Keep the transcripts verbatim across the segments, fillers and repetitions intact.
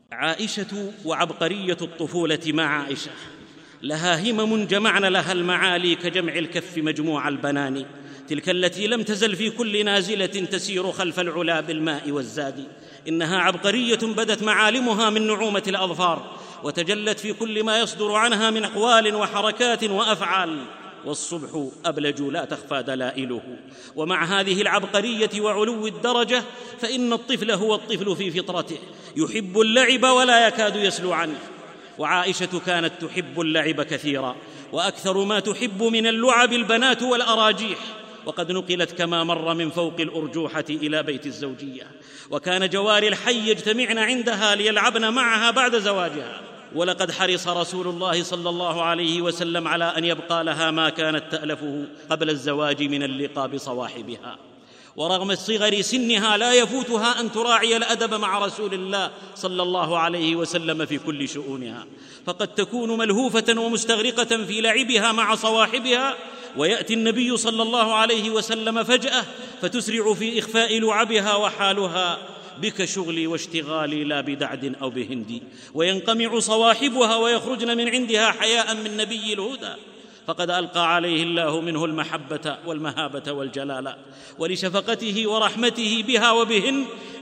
عائشة وعبقرية الطفولة مع عائشة، لها همم جمعن لها المعالي كجمع الكف مجموع البنان، تلك التي لم تزل في كل نازلة تسير خلف العلا بالماء والزاد. إنها عبقرية بدت معالمها من نعومة الأظفار، وتجلت في كل ما يصدر عنها من أقوال وحركات وأفعال، والصبح أبلج لا تخفى دلائله. ومع هذه العبقرية وعلو الدرجة فإن الطفل هو الطفل في فطرته، يحب اللعب ولا يكاد يسلو عنه. وعائشة كانت تحب اللعب كثيرا، وأكثر ما تحب من اللعب البنات والأراجيح، وقد نقلت كما مر من فوق الأرجوحة إلى بيت الزوجية، وكان جواري الحي يجتمعن عندها ليلعبن معها بعد زواجها. ولقد حرص رسول الله صلى الله عليه وسلم على أن يبقى لها ما كانت تألفه قبل الزواج من اللقاء بصواحبها، ورغم صغر سنها لا يفوتها أن تراعي الأدب مع رسول الله صلى الله عليه وسلم في كل شؤونها، فقد تكون ملهوفة ومستغرقة في لعبها مع صواحبها، ويأتي النبي صلى الله عليه وسلم فجأة فتسرع في إخفاء لعبها وحالها: بك شغلي واشتغالي لا بدعد أو بهندي. وينقمع صواحبها ويخرجن من عندها حياء من نبي الهدى، فقد ألقى عليه الله منه المحبة والمهابة والجلال، ولشفقته ورحمته بها وبهن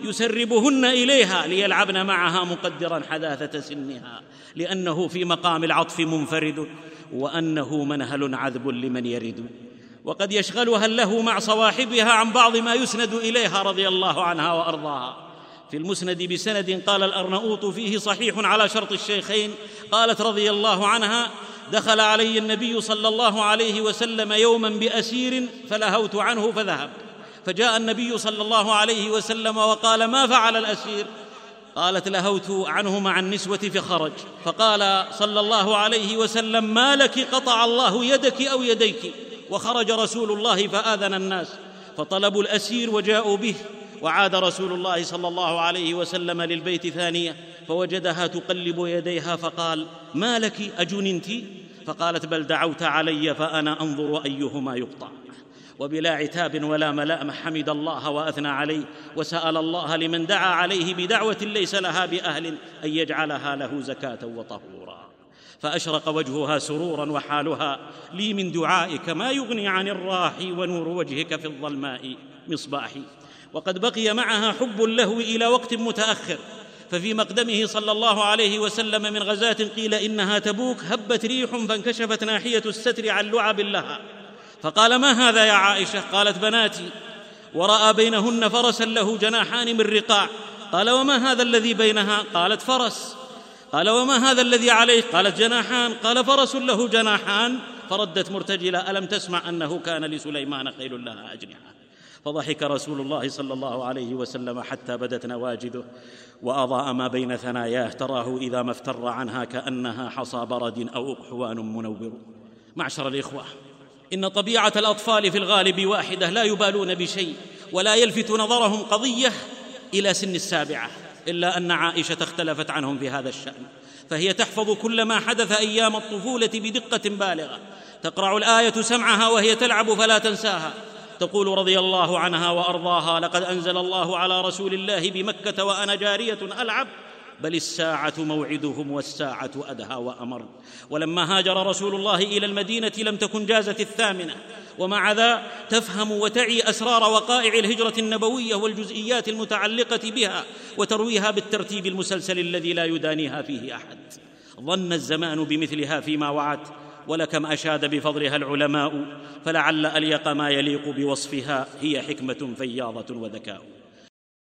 يسربهن إليها ليلعبن معها مقدرا حداثة سنها، لأنه في مقام العطف منفرد، وأنه منهل عذب لمن يرد. وقد يشغلها له مع صواحبها عن بعض ما يسند إليها رضي الله عنها وأرضاها. في المسند بسند قال الأرنؤوط فيه صحيح على شرط الشيخين، قالت رضي الله عنها: دخل علي النبي صلى الله عليه وسلم يوما بأسير فلهوت عنه فذهب، فجاء النبي صلى الله عليه وسلم وقال: ما فعل الأسير؟ قالت: لهوت عنه مع النسوة فخرج. فقال صلى الله عليه وسلم: ما لك؟ قطع الله يدك أو يديك. وخرج رسول الله فآذن الناس، فطلبوا الأسير وجاءوا به، وعاد رسول الله صلى الله عليه وسلم للبيت ثانية فوجدها تقلب يديها، فقال: ما لك؟ أجننت؟ فقالت: بل دعوت علي فأنا أنظر أيهما يقطع. وبلا عتاب ولا ملام حمد الله وأثنى عليه، وسأل الله لمن دعا عليه بدعوة ليس لها بأهل أن يجعلها له زكاة وطهورا. فأشرق وجهها سرورا، وحالها: لي من دعائك ما يغني عن الراحي، ونور وجهك في الظلماء مصباحي. وقد بقي معها حب اللهو إلى وقت متأخر، ففي مقدمه صلى الله عليه وسلم من غزاة قيل إنها تبوك هبت ريح فانكشفت ناحية الستر عن لعب لها، فقال: ما هذا يا عائشة؟ قالت: بناتي. ورأى بينهن فرسا له جناحان من رقاع، قال: وما هذا الذي بينها؟ قالت: فرس. قال: وما هذا الذي عليه؟ قالت: جناحان. قال: فرس له جناحان. فردت مرتجلة: ألم تسمع أنه كان لسليمان خيل لها أجنحة؟ فضحك رسول الله صلى الله عليه وسلم حتى بدت نواجذه، وأضاء ما بين ثناياه، تراه إذا ما افتر عنها كأنها حصى برد أو أقحوان منور. معشر الإخوة، إن طبيعة الأطفال في الغالب واحدة، لا يبالون بشيء، ولا يلفت نظرهم قضية إلى سن السابعة، إلا أن عائشة اختلفت عنهم في هذا الشأن، فهي تحفظ كل ما حدث أيام الطفولة بدقة بالغة، تقرع الآية سمعها وهي تلعب فلا تنساها. تقول رضي الله عنها وأرضاها: لقد أنزل الله على رسول الله بمكة وأنا جارية ألعب، بل الساعة موعدهم والساعة أدهى وأمر. ولما هاجر رسول الله إلى المدينة لم تكن جازت الثامنة، ومع ذا تفهم وتعي أسرار وقائع الهجرة النبوية والجزئيات المتعلقة بها، وترويها بالترتيب المسلسل الذي لا يدانيها فيه أحد. ظن الزمان بمثلها فيما وعد، ولكم أشاد بفضلها العلماء، فلعل أليق ما يليق بوصفها هي حكمة فياضة وذكاء.